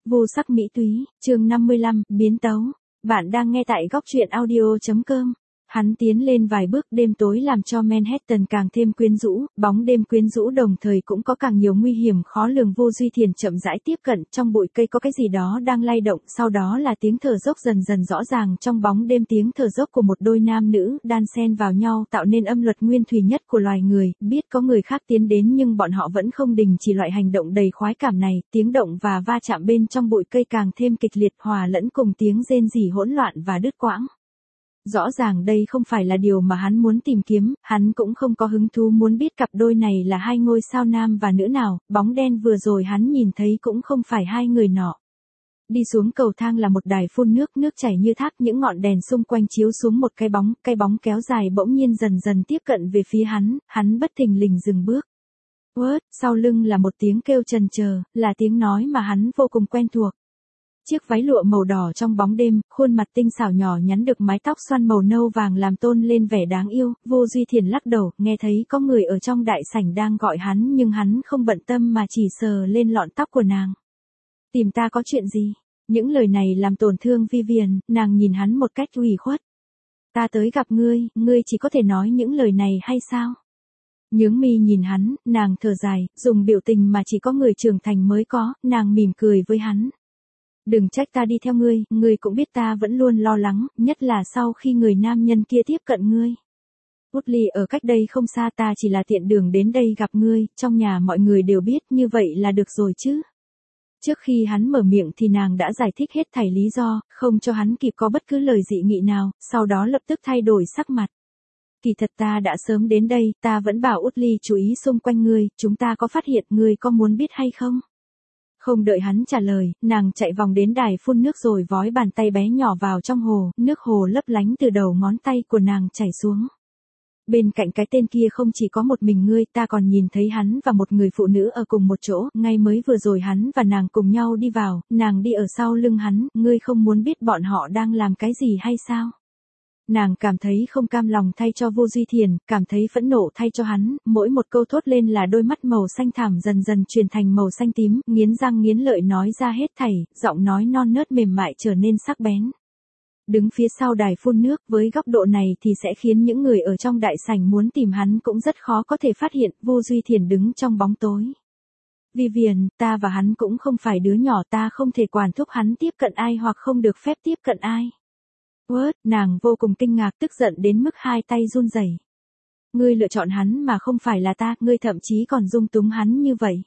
Vô sắc mỹ túy, chương 55, biến tấu. Bạn đang nghe tại góc truyện audio.com. Hắn tiến lên vài bước, đêm tối làm cho Manhattan càng thêm quyến rũ, bóng đêm quyến rũ đồng thời cũng có càng nhiều nguy hiểm khó lường. Vô Duy Thiền chậm rãi tiếp cận, trong bụi cây có cái gì đó đang lay động, sau đó là tiếng thở dốc dần dần rõ ràng trong bóng đêm, tiếng thở dốc của một đôi nam nữ đan xen vào nhau tạo nên âm luật nguyên thủy nhất của loài người. Biết có người khác tiến đến nhưng bọn họ vẫn không đình chỉ loại hành động đầy khoái cảm này, tiếng động và va chạm bên trong bụi cây càng thêm kịch liệt, hòa lẫn cùng tiếng rên rỉ hỗn loạn và đứt quãng. Rõ ràng đây không phải là điều mà hắn muốn tìm kiếm, hắn cũng không có hứng thú muốn biết cặp đôi này là hai ngôi sao nam và nữ nào, bóng đen vừa rồi hắn nhìn thấy cũng không phải hai người nọ. Đi xuống cầu thang là một đài phun nước, nước chảy như thác, những ngọn đèn xung quanh chiếu xuống một cái bóng kéo dài bỗng nhiên dần dần tiếp cận về phía hắn bất thình lình dừng bước. What? Sau lưng là một tiếng kêu trần chờ, là tiếng nói mà hắn vô cùng quen thuộc. Chiếc váy lụa màu đỏ trong bóng đêm, khuôn mặt tinh xảo nhỏ nhắn được mái tóc xoăn màu nâu vàng làm tôn lên vẻ đáng yêu. Vô Duy Thiền lắc đầu, nghe thấy có người ở trong đại sảnh đang gọi hắn nhưng hắn không bận tâm mà chỉ sờ lên lọn tóc của nàng. Tìm ta có chuyện gì? Những lời này làm tổn thương Vivian, nàng nhìn hắn một cách ủy khuất. Ta tới gặp ngươi chỉ có thể nói những lời này hay sao? Nhướng mi nhìn hắn, nàng thở dài, dùng biểu tình mà chỉ có người trưởng thành mới có, nàng mỉm cười với hắn. Đừng trách ta đi theo ngươi cũng biết ta vẫn luôn lo lắng, nhất là sau khi người nam nhân kia tiếp cận ngươi. Woodley ở cách đây không xa, ta chỉ là tiện đường đến đây gặp ngươi, trong nhà mọi người đều biết, như vậy là được rồi chứ. Trước khi hắn mở miệng thì nàng đã giải thích hết thảy lý do, không cho hắn kịp có bất cứ lời dị nghị nào, sau đó lập tức thay đổi sắc mặt. Kỳ thật ta đã sớm đến đây, ta vẫn bảo Woodley chú ý xung quanh ngươi, chúng ta có phát hiện ngươi có muốn biết hay không? Không đợi hắn trả lời, nàng chạy vòng đến đài phun nước rồi vói bàn tay bé nhỏ vào trong hồ, nước hồ lấp lánh từ đầu ngón tay của nàng chảy xuống. Bên cạnh cái tên kia không chỉ có một mình ngươi, ta còn nhìn thấy hắn và một người phụ nữ ở cùng một chỗ, ngay mới vừa rồi hắn và nàng cùng nhau đi vào, nàng đi ở sau lưng hắn, ngươi không muốn biết bọn họ đang làm cái gì hay sao? Nàng cảm thấy không cam lòng thay cho Vô Duy Thiền, cảm thấy phẫn nộ thay cho hắn, mỗi một câu thốt lên là đôi mắt màu xanh thẳm dần dần chuyển thành màu xanh tím, nghiến răng nghiến lợi nói ra hết thảy, giọng nói non nớt mềm mại trở nên sắc bén. Đứng phía sau đài phun nước, với góc độ này thì sẽ khiến những người ở trong đại sảnh muốn tìm hắn cũng rất khó có thể phát hiện. Vô Duy Thiền đứng trong bóng tối. Vivian, ta và hắn cũng không phải đứa nhỏ, ta không thể quản thúc hắn tiếp cận ai hoặc không được phép tiếp cận ai. What? Nàng vô cùng kinh ngạc, tức giận đến mức hai tay run rẩy. Ngươi lựa chọn hắn mà không phải là ta, ngươi thậm chí còn dung túng hắn như vậy.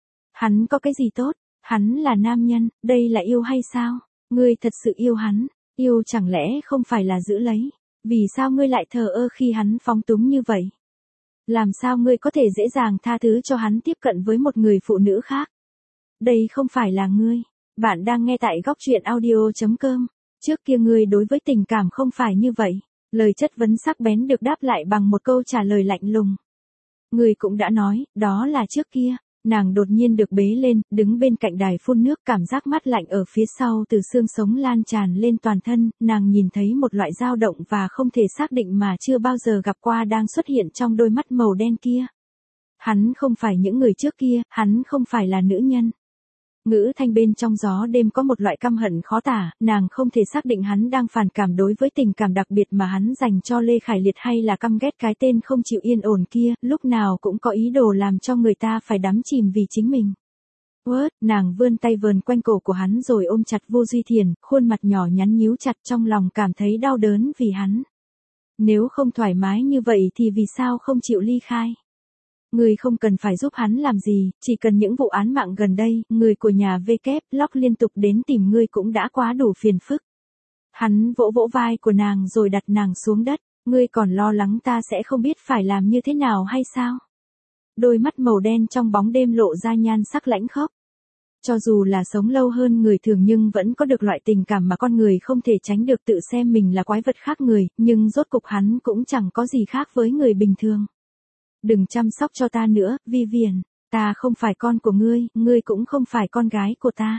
Hắn có cái gì tốt? Hắn là nam nhân, đây là yêu hay sao? Ngươi thật sự yêu hắn, yêu chẳng lẽ không phải là giữ lấy? Vì sao ngươi lại thờ ơ khi hắn phóng túng như vậy? Làm sao ngươi có thể dễ dàng tha thứ cho hắn tiếp cận với một người phụ nữ khác? Đây không phải là ngươi. Bạn đang nghe tại góc truyện audio.com. Trước kia ngươi đối với tình cảm không phải như vậy. Lời chất vấn sắc bén được đáp lại bằng một câu trả lời lạnh lùng. Ngươi cũng đã nói, đó là trước kia. Nàng đột nhiên được bế lên, đứng bên cạnh đài phun nước, cảm giác mát lạnh ở phía sau từ xương sống lan tràn lên toàn thân, nàng nhìn thấy một loại dao động và không thể xác định mà chưa bao giờ gặp qua đang xuất hiện trong đôi mắt màu đen kia. Hắn không phải những người trước kia, hắn không phải là nữ nhân. Ngữ thanh bên trong gió đêm có một loại căm hận khó tả, nàng không thể xác định hắn đang phản cảm đối với tình cảm đặc biệt mà hắn dành cho Lê Khải Liệt hay là căm ghét cái tên không chịu yên ổn kia, lúc nào cũng có ý đồ làm cho người ta phải đắm chìm vì chính mình. What? Nàng vươn tay vờn quanh cổ của hắn rồi ôm chặt Vô Duy Thiền, khuôn mặt nhỏ nhắn nhíu chặt, trong lòng cảm thấy đau đớn vì hắn. Nếu không thoải mái như vậy thì vì sao không chịu ly khai? Ngươi không cần phải giúp hắn làm gì, chỉ cần những vụ án mạng gần đây, người của nhà Lóc liên tục đến tìm ngươi cũng đã quá đủ phiền phức. Hắn vỗ vỗ vai của nàng rồi đặt nàng xuống đất, ngươi còn lo lắng ta sẽ không biết phải làm như thế nào hay sao? Đôi mắt màu đen trong bóng đêm lộ ra nhan sắc lãnh khốc. Cho dù là sống lâu hơn người thường nhưng vẫn có được loại tình cảm mà con người không thể tránh được, tự xem mình là quái vật khác người, nhưng rốt cục hắn cũng chẳng có gì khác với người bình thường. Đừng chăm sóc cho ta nữa, Vivian, ta không phải con của ngươi cũng không phải con gái của ta.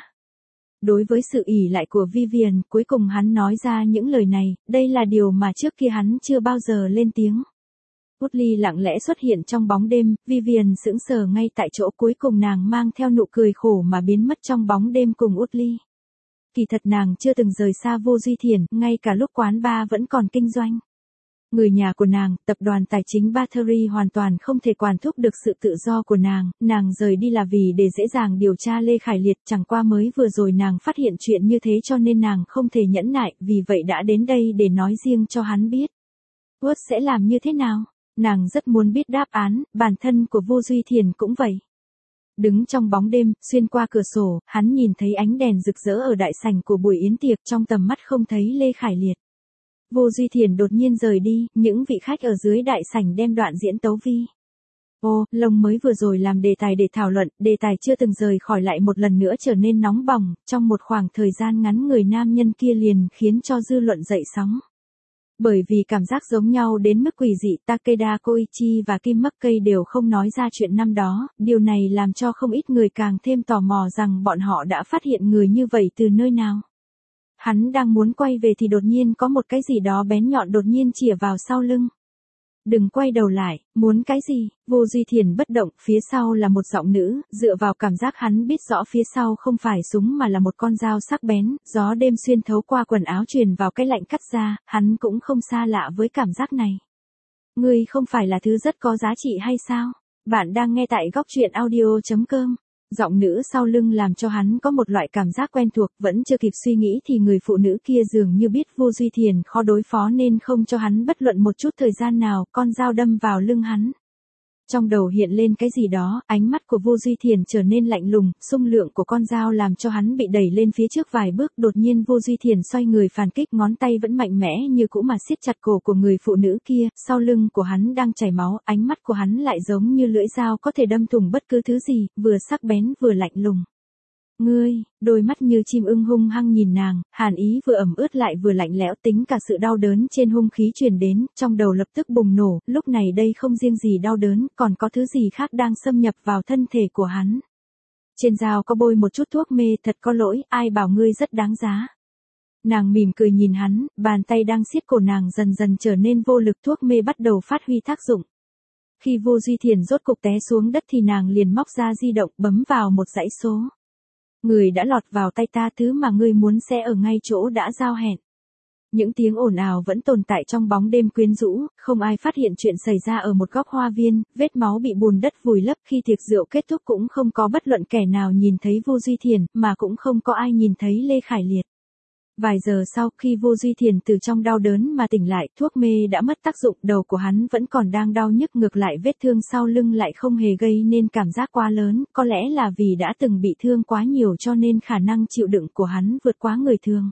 Đối với sự ỷ lại của Vivian, cuối cùng hắn nói ra những lời này, đây là điều mà trước kia hắn chưa bao giờ lên tiếng. Woodley lặng lẽ xuất hiện trong bóng đêm, Vivian sững sờ ngay tại chỗ, cuối cùng nàng mang theo nụ cười khổ mà biến mất trong bóng đêm cùng Woodley. Kỳ thật nàng chưa từng rời xa Vô Duy Thiền, ngay cả lúc quán bar vẫn còn kinh doanh. Người nhà của nàng, tập đoàn tài chính Battery hoàn toàn không thể quản thúc được sự tự do của nàng rời đi là vì để dễ dàng điều tra Lê Khải Liệt, chẳng qua mới vừa rồi nàng phát hiện chuyện như thế cho nên nàng không thể nhẫn nại, vì vậy đã đến đây để nói riêng cho hắn biết. Wood sẽ làm như thế nào? Nàng rất muốn biết đáp án, bản thân của Vô Duy Thiền cũng vậy. Đứng trong bóng đêm, xuyên qua cửa sổ, hắn nhìn thấy ánh đèn rực rỡ ở đại sảnh của buổi yến tiệc, trong tầm mắt không thấy Lê Khải Liệt. Vô Duy Thiền đột nhiên rời đi, những vị khách ở dưới đại sảnh đem đoạn diễn tấu vi. Lông mới vừa rồi làm đề tài để thảo luận, đề tài chưa từng rời khỏi lại một lần nữa trở nên nóng bỏng, trong một khoảng thời gian ngắn người nam nhân kia liền khiến cho dư luận dậy sóng. Bởi vì cảm giác giống nhau đến mức quỷ dị, Takeda Koichi và Kim McKay đều không nói ra chuyện năm đó, điều này làm cho không ít người càng thêm tò mò rằng bọn họ đã phát hiện người như vậy từ nơi nào. Hắn đang muốn quay về thì đột nhiên có một cái gì đó bén nhọn đột nhiên chĩa vào sau lưng. Đừng quay đầu lại, muốn cái gì? Vô Duy Thiền bất động, phía sau là một giọng nữ, dựa vào cảm giác hắn biết rõ phía sau không phải súng mà là một con dao sắc bén, gió đêm xuyên thấu qua quần áo truyền vào cái lạnh cắt ra, hắn cũng không xa lạ với cảm giác này. Ngươi không phải là thứ rất có giá trị hay sao? Bạn đang nghe tại góc truyện audio.com. Giọng nữ sau lưng làm cho hắn có một loại cảm giác quen thuộc, vẫn chưa kịp suy nghĩ thì người phụ nữ kia dường như biết Vô Duy Thiền khó đối phó nên không cho hắn bất luận một chút thời gian nào, con dao đâm vào lưng hắn. Trong đầu hiện lên cái gì đó, ánh mắt của Vô Duy Thiền trở nên lạnh lùng, xung lượng của con dao làm cho hắn bị đẩy lên phía trước vài bước, đột nhiên Vô Duy Thiền xoay người phản kích, ngón tay vẫn mạnh mẽ như cũ mà siết chặt cổ của người phụ nữ kia, sau lưng của hắn đang chảy máu, ánh mắt của hắn lại giống như lưỡi dao có thể đâm thủng bất cứ thứ gì, vừa sắc bén vừa lạnh lùng. Ngươi, đôi mắt như chim ưng hung hăng nhìn nàng, hàn ý vừa ẩm ướt lại vừa lạnh lẽo, tính cả sự đau đớn trên hung khí truyền đến, trong đầu lập tức bùng nổ, lúc này đây không riêng gì đau đớn, còn có thứ gì khác đang xâm nhập vào thân thể của hắn. Trên dao có bôi một chút thuốc mê, thật có lỗi, ai bảo ngươi rất đáng giá. Nàng mỉm cười nhìn hắn, bàn tay đang siết cổ nàng dần dần trở nên vô lực, thuốc mê bắt đầu phát huy tác dụng. Khi Vô Duy Thiền rốt cục té xuống đất thì nàng liền móc ra di động, bấm vào một dãy số. Người đã lọt vào tay ta, thứ mà ngươi muốn sẽ ở ngay chỗ đã giao hẹn. Những tiếng ồn ào vẫn tồn tại trong bóng đêm quyến rũ, không ai phát hiện chuyện xảy ra ở một góc hoa viên, vết máu bị bùn đất vùi lấp, khi tiệc rượu kết thúc cũng không có bất luận kẻ nào nhìn thấy Vô Duy Thiền, mà cũng không có ai nhìn thấy Lê Khải Liệt. Vài giờ sau, khi Vô Duy Thiền từ trong đau đớn mà tỉnh lại, thuốc mê đã mất tác dụng, đầu của hắn vẫn còn đang đau nhức, ngược lại vết thương sau lưng lại không hề gây nên cảm giác quá lớn, có lẽ là vì đã từng bị thương quá nhiều cho nên khả năng chịu đựng của hắn vượt quá người thường.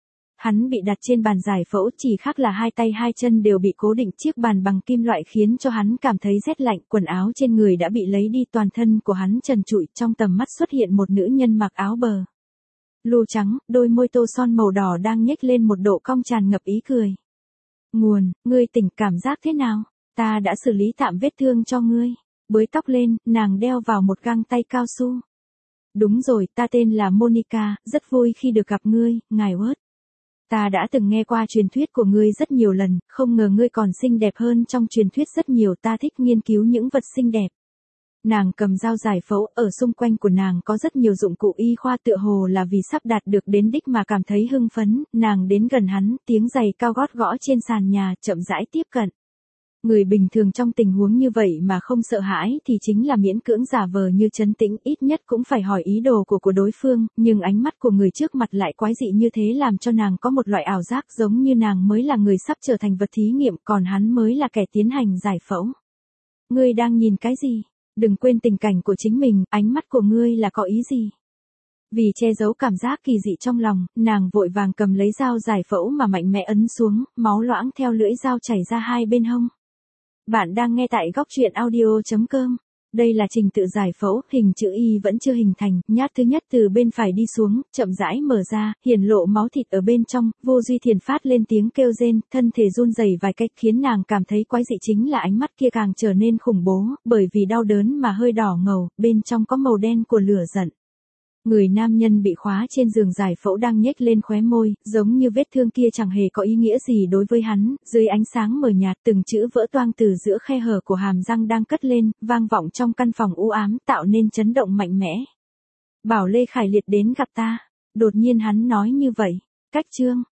Hắn bị đặt trên bàn giải phẫu, chỉ khác là hai tay hai chân đều bị cố định, chiếc bàn bằng kim loại khiến cho hắn cảm thấy rét lạnh, quần áo trên người đã bị lấy đi, toàn thân của hắn trần trụi, trong tầm mắt xuất hiện một nữ nhân mặc áo bờ lù trắng, đôi môi tô son màu đỏ đang nhếch lên một độ cong tràn ngập ý cười. Nguồn, ngươi tỉnh cảm giác thế nào? Ta đã xử lý tạm vết thương cho ngươi. Bới tóc lên, nàng đeo vào một găng tay cao su. Đúng rồi, ta tên là Monica, rất vui khi được gặp ngươi, ngài Wood. Ta đã từng nghe qua truyền thuyết của ngươi rất nhiều lần, không ngờ ngươi còn xinh đẹp hơn trong truyền thuyết rất nhiều, ta thích nghiên cứu những vật xinh đẹp. Nàng cầm dao giải phẫu, ở xung quanh của nàng có rất nhiều dụng cụ y khoa, tựa hồ là vì sắp đạt được đến đích mà cảm thấy hưng phấn, nàng đến gần hắn, tiếng giày cao gót gõ trên sàn nhà, chậm rãi tiếp cận. Người bình thường trong tình huống như vậy mà không sợ hãi thì chính là miễn cưỡng giả vờ như trấn tĩnh, ít nhất cũng phải hỏi ý đồ của đối phương, nhưng ánh mắt của người trước mặt lại quái dị như thế làm cho nàng có một loại ảo giác giống như nàng mới là người sắp trở thành vật thí nghiệm, còn hắn mới là kẻ tiến hành giải phẫu. Ngươi đang nhìn cái gì? Đừng quên tình cảnh của chính mình, ánh mắt của ngươi là có ý gì? Vì che giấu cảm giác kỳ dị trong lòng, nàng vội vàng cầm lấy dao giải phẫu mà mạnh mẽ ấn xuống, máu loãng theo lưỡi dao chảy ra hai bên hông. Bạn đang nghe tại góc truyện audio.com. Đây là trình tự giải phẫu, hình chữ Y vẫn chưa hình thành, nhát thứ nhất từ bên phải đi xuống, chậm rãi mở ra, hiển lộ máu thịt ở bên trong, Vô Duy Thiền phát lên tiếng kêu rên, thân thể run rẩy vài cách khiến nàng cảm thấy quái dị chính là ánh mắt kia càng trở nên khủng bố, bởi vì đau đớn mà hơi đỏ ngầu, bên trong có màu đen của lửa giận. Người nam nhân bị khóa trên giường giải phẫu đang nhếch lên khóe môi, giống như vết thương kia chẳng hề có ý nghĩa gì đối với hắn, dưới ánh sáng mờ nhạt từng chữ vỡ toang từ giữa khe hở của hàm răng đang cất lên, vang vọng trong căn phòng u ám tạo nên chấn động mạnh mẽ. Bảo Lê Khải Liệt đến gặp ta. Đột nhiên hắn nói như vậy. Cách chương